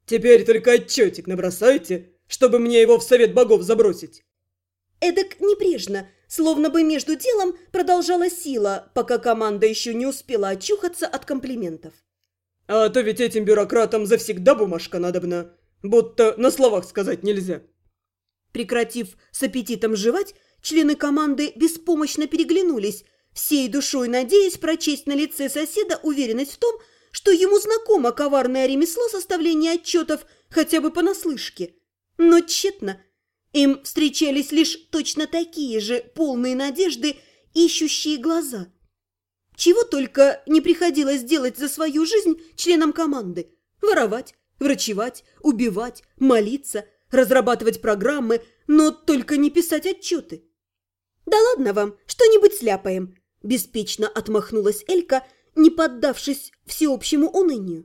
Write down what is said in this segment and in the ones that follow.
Теперь только отчетик набросайте, чтобы мне его в совет богов забросить». Эдак небрежно, словно бы между делом продолжала сила, пока команда еще не успела очухаться от комплиментов. «А то ведь этим бюрократам завсегда бумажка надобна, будто на словах сказать нельзя». Прекратив с аппетитом жевать, члены команды беспомощно переглянулись, всей душой надеясь прочесть на лице соседа уверенность в том, что ему знакомо коварное ремесло составления отчетов хотя бы понаслышке. Но тщетно. Им встречались лишь точно такие же полные надежды ищущие глаза. Чего только не приходилось делать за свою жизнь членам команды. Воровать, врачевать, убивать, молиться, разрабатывать программы, но только не писать отчеты. «Да ладно вам, что-нибудь сляпаем», – беспечно отмахнулась Элька, не поддавшись всеобщему унынию.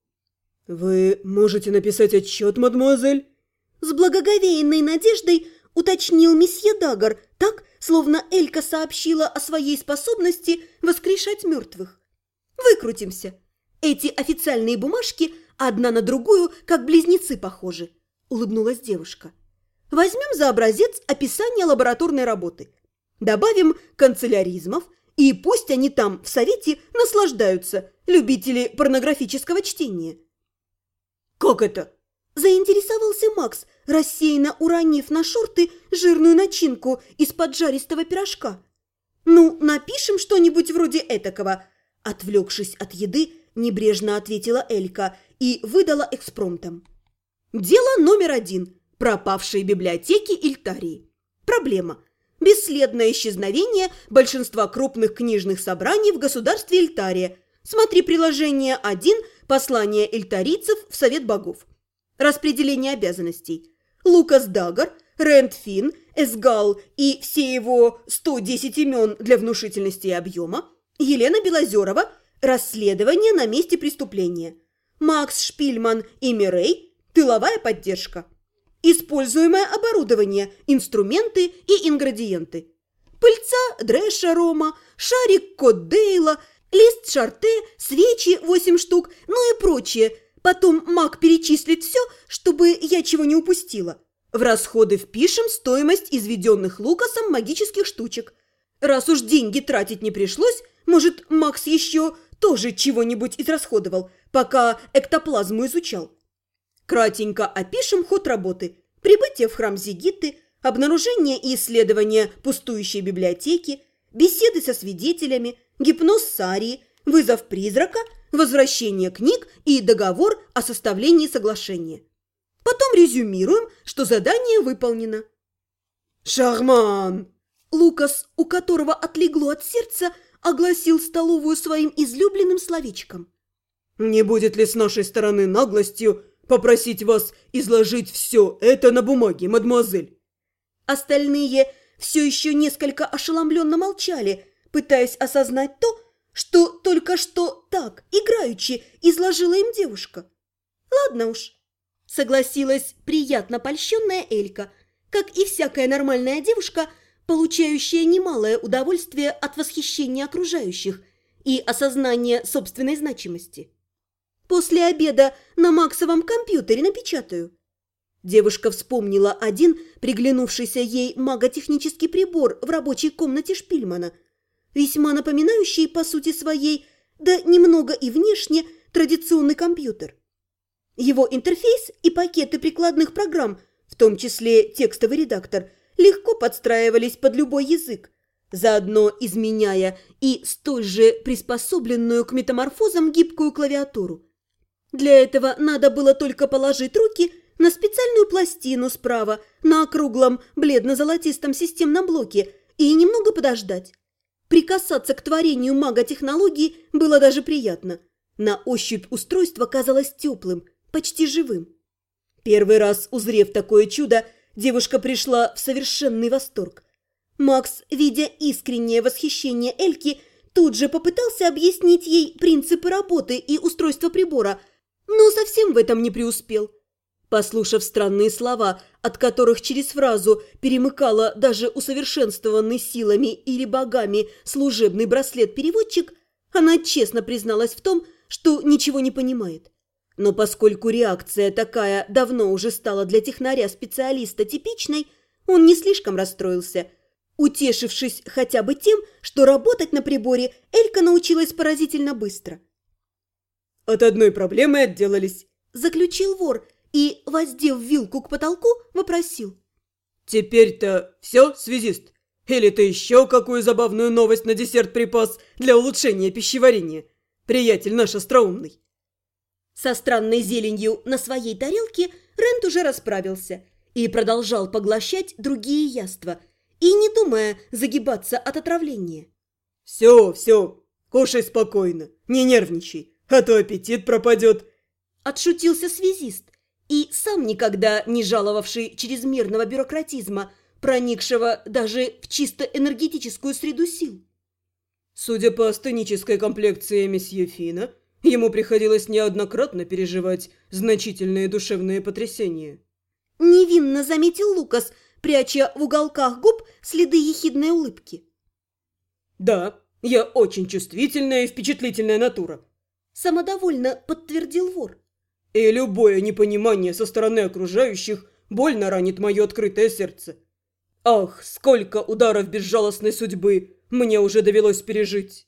«Вы можете написать отчет, мадемуазель?» С благоговейной надеждой уточнил месье Дагар, так, словно Элька сообщила о своей способности воскрешать мертвых. «Выкрутимся. Эти официальные бумажки одна на другую, как близнецы похожи», – улыбнулась девушка. «Возьмем за образец описание лабораторной работы. Добавим канцеляризмов, и пусть они там в совете наслаждаются, любители порнографического чтения». «Как это?» – заинтересовался Макс, рассеянно уронив на шорты жирную начинку из поджаристого пирожка. «Ну, напишем что-нибудь вроде этакого», – отвлекшись от еды, небрежно ответила Элька и выдала экспромтом. «Дело номер 1. Пропавшие библиотеки Ильтарии. Проблема. Бесследное исчезновение большинства крупных книжных собраний в государстве Ильтария. Смотри приложение 1 «Послание ильтарийцев в Совет богов». Распределение обязанностей. Лукас Дагар, Рэнд Финн, Эсгал и все его 110 имен для внушительности и объема. Елена Белозерова. Расследование на месте преступления. Макс Шпильман и Мирей. Тыловая поддержка. Используемое оборудование, инструменты и ингредиенты. Пыльца Дрэша Рома, шарик Коддейла, лист Шарте, свечи 8 штук, ну и прочее. Потом Мак перечислит все, чтобы я чего не упустила. В расходы впишем стоимость изведенных Лукасом магических штучек. Раз уж деньги тратить не пришлось, может, Макс еще тоже чего-нибудь израсходовал, пока эктоплазму изучал. Кратенько опишем ход работы. Прибытие в храм Зигитты, обнаружение и исследование пустующей библиотеки, беседы со свидетелями, гипноз Сарии, вызов призрака, возвращение книг и договор о составлении соглашения. Потом резюмируем, что задание выполнено. «Шарман!» Лукас, у которого отлегло от сердца, огласил столовую своим излюбленным словечком. «Не будет ли с нашей стороны наглостью попросить вас изложить все это на бумаге, мадемуазель?» Остальные все еще несколько ошеломленно молчали, пытаясь осознать то, что только что так, играючи, изложила им девушка. «Ладно уж», – согласилась приятно польщенная Элька, как и всякая нормальная девушка, получающая немалое удовольствие от восхищения окружающих и осознания собственной значимости. «После обеда на Максовом компьютере напечатаю». Девушка вспомнила один приглянувшийся ей маготехнический прибор в рабочей комнате Шпильмана, весьма напоминающий по сути своей, да немного и внешне, традиционный компьютер. Его интерфейс и пакеты прикладных программ, в том числе текстовый редактор, легко подстраивались под любой язык, заодно изменяя и столь же приспособленную к метаморфозам гибкую клавиатуру. Для этого надо было только положить руки на специальную пластину справа на округлом бледно-золотистом системном блоке и немного подождать. Прикасаться к творению мага-технологии было даже приятно. На ощупь устройство казалось теплым, почти живым. Первый раз узрев такое чудо, девушка пришла в совершенный восторг. Макс, видя искреннее восхищение Эльки, тут же попытался объяснить ей принципы работы и устройства прибора, но совсем в этом не преуспел. Послушав странные слова, от которых через фразу перемыкала даже усовершенствованный силами или богами служебный браслет-переводчик, она честно призналась в том, что ничего не понимает. Но поскольку реакция такая давно уже стала для технаря-специалиста типичной, он не слишком расстроился, утешившись хотя бы тем, что работать на приборе Элька научилась поразительно быстро. «От одной проблемы отделались», – заключил вор и, воздев вилку к потолку, вопросил. «Теперь-то все, связист? Или ты еще какую забавную новость на десерт припас для улучшения пищеварения? Приятель наш остроумный». Со странной зеленью на своей тарелке Рент уже расправился и продолжал поглощать другие яства, и не думая загибаться от отравления. «Все, кушай спокойно, не нервничай, а то аппетит пропадет», – отшутился связист, и сам никогда не жаловавший чрезмерного бюрократизма, проникшего даже в чисто энергетическую среду сил. Судя по астенической комплекции месье Фина, ему приходилось неоднократно переживать значительные душевные потрясения. Невинно заметил Лукас, пряча в уголках губ следы ехидной улыбки. «Да, я очень чувствительная и впечатлительная натура», – самодовольно подтвердил вор. «И любое непонимание со стороны окружающих больно ранит мое открытое сердце. Ах, сколько ударов безжалостной судьбы мне уже довелось пережить!»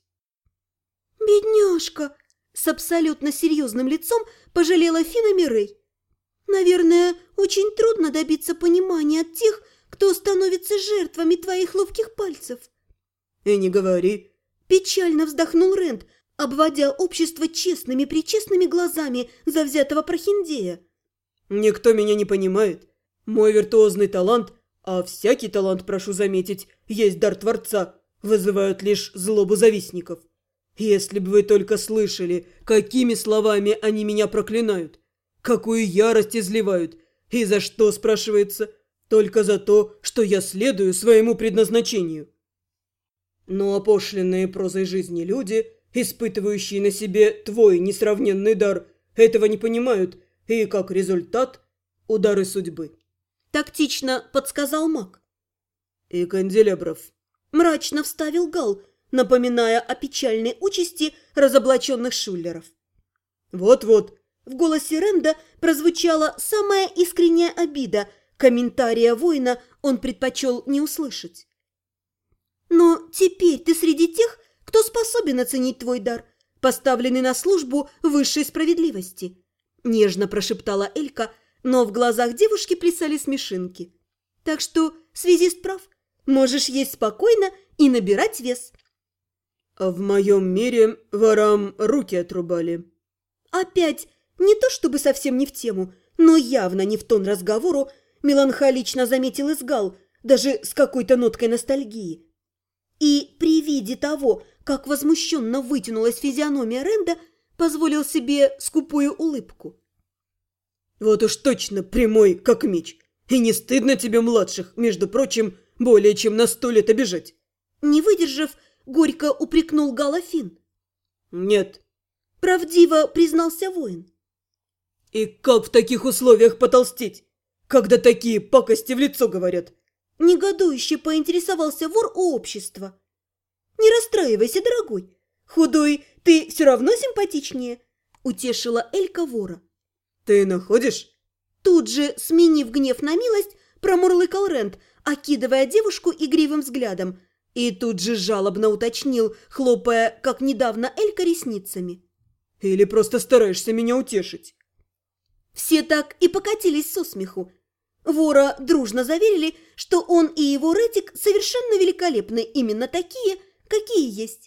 «Бедняжка!» – с абсолютно серьезным лицом пожалела Фина Мирей. «Наверное, очень трудно добиться понимания от тех, кто становится жертвами твоих ловких пальцев». «И не говори!» – печально вздохнул Рент, обводя общество честными-причестными глазами завзятого прохиндея. «Никто меня не понимает. Мой виртуозный талант, а всякий талант, прошу заметить, есть дар Творца, вызывают лишь злобу завистников. Если бы вы только слышали, какими словами они меня проклинают, какую ярость изливают, и за что, спрашивается, только за то, что я следую своему предназначению. Но опошленные прозой жизни люди, испытывающие на себе твой несравненный дар, этого не понимают, и, как результат, удары судьбы». Тактично подсказал маг. «И канделябров», – мрачно вставил Гал, напоминая о печальной участи разоблаченных шулеров. «Вот-вот», – в голосе Ренда прозвучала самая искренняя обида, комментария воина он предпочел не услышать. «Но теперь ты среди тех, кто способен оценить твой дар, поставленный на службу высшей справедливости», – нежно прошептала Элька, но в глазах девушки плясали смешинки. «Так что связист прав, можешь есть спокойно и набирать вес». «А в моем мире ворам руки отрубали». Опять не то чтобы совсем не в тему, но явно не в тон разговору, меланхолично заметил Изгал, даже с какой-то ноткой ностальгии. И при виде того, как возмущенно вытянулась физиономия Ренда, позволил себе скупую улыбку. «Вот уж точно прямой, как меч. И не стыдно тебе, младших, между прочим, более чем на 100 лет обижать?» Не выдержав, горько упрекнул Гала Фин. «Нет». Правдиво признался воин. «И как в таких условиях потолстеть, когда такие пакости в лицо говорят?» Негодующе поинтересовался вор у общества. «Не расстраивайся, дорогой. Худой ты все равно симпатичнее», – утешила Элька вора. «Ты находишь?» Тут же, сменив гнев на милость, промурлыкал Рент, окидывая девушку игривым взглядом, и тут же жалобно уточнил, хлопая, как недавно Элька, ресницами. «Или просто стараешься меня утешить?» Все так и покатились со смеху. Вора дружно заверили, что он и его Ретик совершенно великолепны, именно такие, какие есть.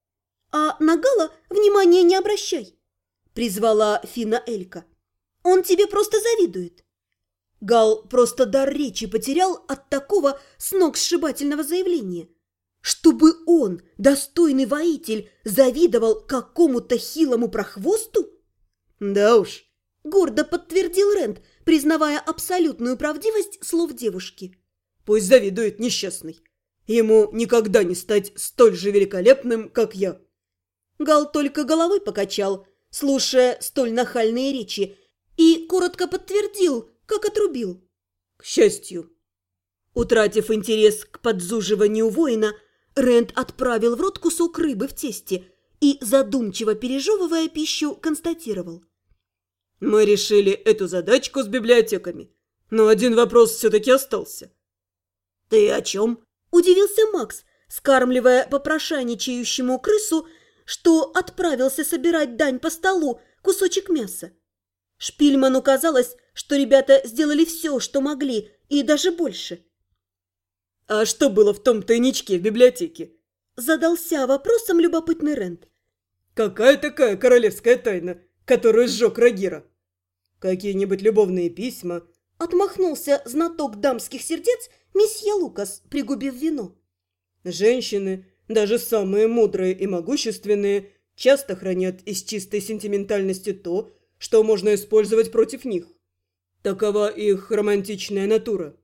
«А на Гала внимания не обращай», – призвала Фина Элька. «Он тебе просто завидует». Гал просто дар речи потерял от такого сногсшибательного заявления. Чтобы он, достойный воитель, завидовал какому-то хилому прохвосту? «Да уж», – гордо подтвердил Рент, признавая абсолютную правдивость слов девушки. «Пусть завидует несчастный. Ему никогда не стать столь же великолепным, как я». Гал только головой покачал, слушая столь нахальные речи, и коротко подтвердил, как отрубил. «К счастью». Утратив интерес к подзуживанию воина, Рент отправил в рот кусок рыбы в тесте и, задумчиво пережевывая пищу, констатировал. Мы решили эту задачку с библиотеками, но один вопрос все-таки остался». «Ты о чем?» – удивился Макс, скармливая попрошайничающему крысу, что отправился собирать дань по столу, кусочек мяса. Шпильману казалось, что ребята сделали все, что могли, и даже больше. «А что было в том тайничке в библиотеке?» – задался вопросом любопытный Рент. «Какая такая королевская тайна, которую сжег Рагира? Какие-нибудь любовные письма?» – отмахнулся знаток дамских сердец месье Лукас, пригубив вино. «Женщины, даже самые мудрые и могущественные, часто хранят из чистой сентиментальности то, что можно использовать против них. Такова их романтичная натура.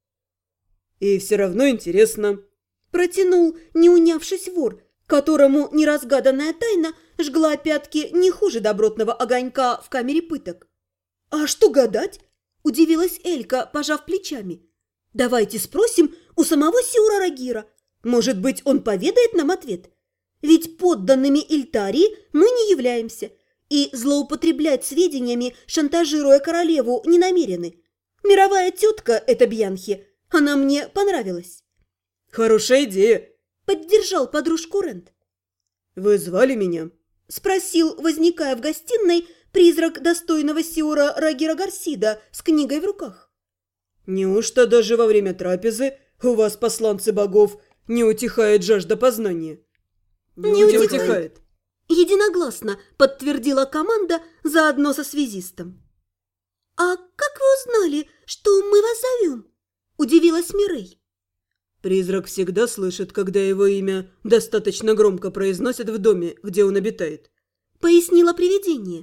И все равно интересно». Протянул, не унявшись, вор, которому неразгаданная тайна жгла пятки не хуже добротного огонька в камере пыток. «А что гадать?» – удивилась Элька, пожав плечами. «Давайте спросим у самого Сиура Рагира. Может быть, он поведает нам ответ? Ведь подданными Ильтарии мы не являемся, и злоупотреблять сведениями, шантажируя королеву, не намерены. Мировая тетка эта Бьянхи, она мне понравилась». «Хорошая идея», – поддержал подружку Рент. «Вы звали меня?» – спросил, возникая в гостиной, призрак достойного Сиура Рагира Гарсида с книгой в руках. «Неужто даже во время трапезы у вас, посланцы богов, не утихает жажда познания?» «Не утихает», – единогласно подтвердила команда заодно со связистом. «А как вы узнали, что мы вас зовем?» – удивилась Мирей. «Призрак всегда слышит, когда его имя достаточно громко произносят в доме, где он обитает», – пояснило привидение.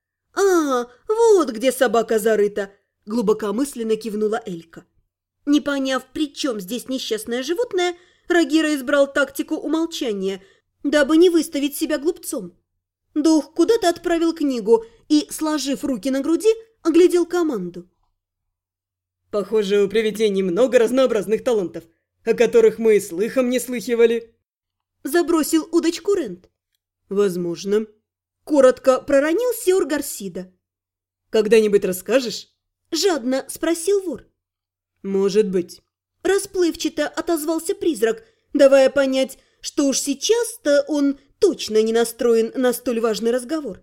«А, вот где собака зарыта!» – глубокомысленно кивнула Элька. Не поняв, при чем здесь несчастное животное, Рагира избрал тактику умолчания, дабы не выставить себя глупцом. Дух куда-то отправил книгу и, сложив руки на груди, оглядел команду. «Похоже, у привидений много разнообразных талантов, о которых мы и слыхом не слыхивали», – забросил удочку Рент. «Возможно». Коротко проронил Сиур Гарсида. «Когда-нибудь расскажешь?» – жадно спросил вор. «Может быть». Расплывчато отозвался призрак, давая понять, что уж сейчас-то он точно не настроен на столь важный разговор.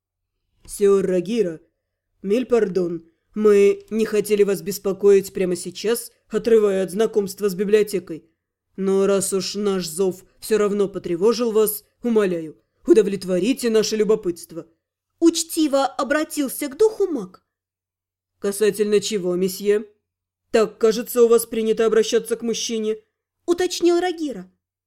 «Сиур Рагира, миль пардон, мы не хотели вас беспокоить прямо сейчас, отрывая от знакомства с библиотекой. Но раз уж наш зов все равно потревожил вас, умоляю, удовлетворите наше любопытство». Учтиво обратился к духу маг. «Касательно чего, месье? Так, кажется, у вас принято обращаться к мужчине», – уточнил Рагира.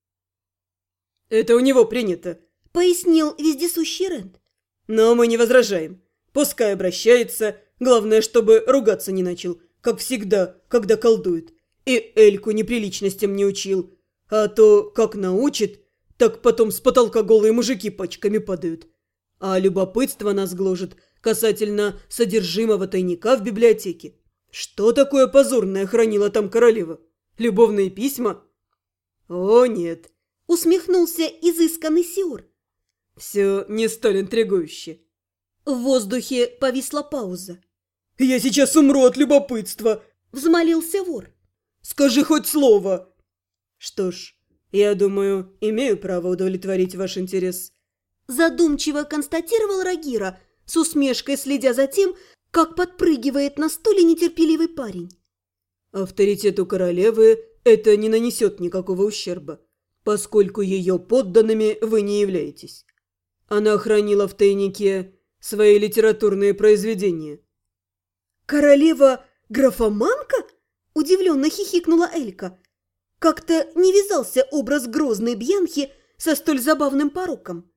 «Это у него принято», – пояснил вездесущий Рент. «Но мы не возражаем. Пускай обращается, главное, чтобы ругаться не начал, как всегда, когда колдует. И Эльку неприличностям не учил. А то, как научит, так потом с потолка голые мужики пачками падают. А любопытство нас гложет касательно содержимого тайника в библиотеке. Что такое позорное хранила там королева? Любовные письма? О, нет», – усмехнулся изысканный Сиур. «Все не столь интригующе». В воздухе повисла пауза. «Я сейчас умру от любопытства», – взмолился вор. «Скажи хоть слово». «Что ж, я думаю, имею право удовлетворить ваш интерес», – задумчиво констатировал Рагира, с усмешкой следя за тем, как подпрыгивает на стуле нетерпеливый парень. «Авторитету королевы это не нанесет никакого ущерба, поскольку ее подданными вы не являетесь. Она хранила в тайнике свои литературные произведения». «Королева графоманка?» – удивленно хихикнула Элька. Как-то не вязался образ грозной Бьянхи со столь забавным пороком.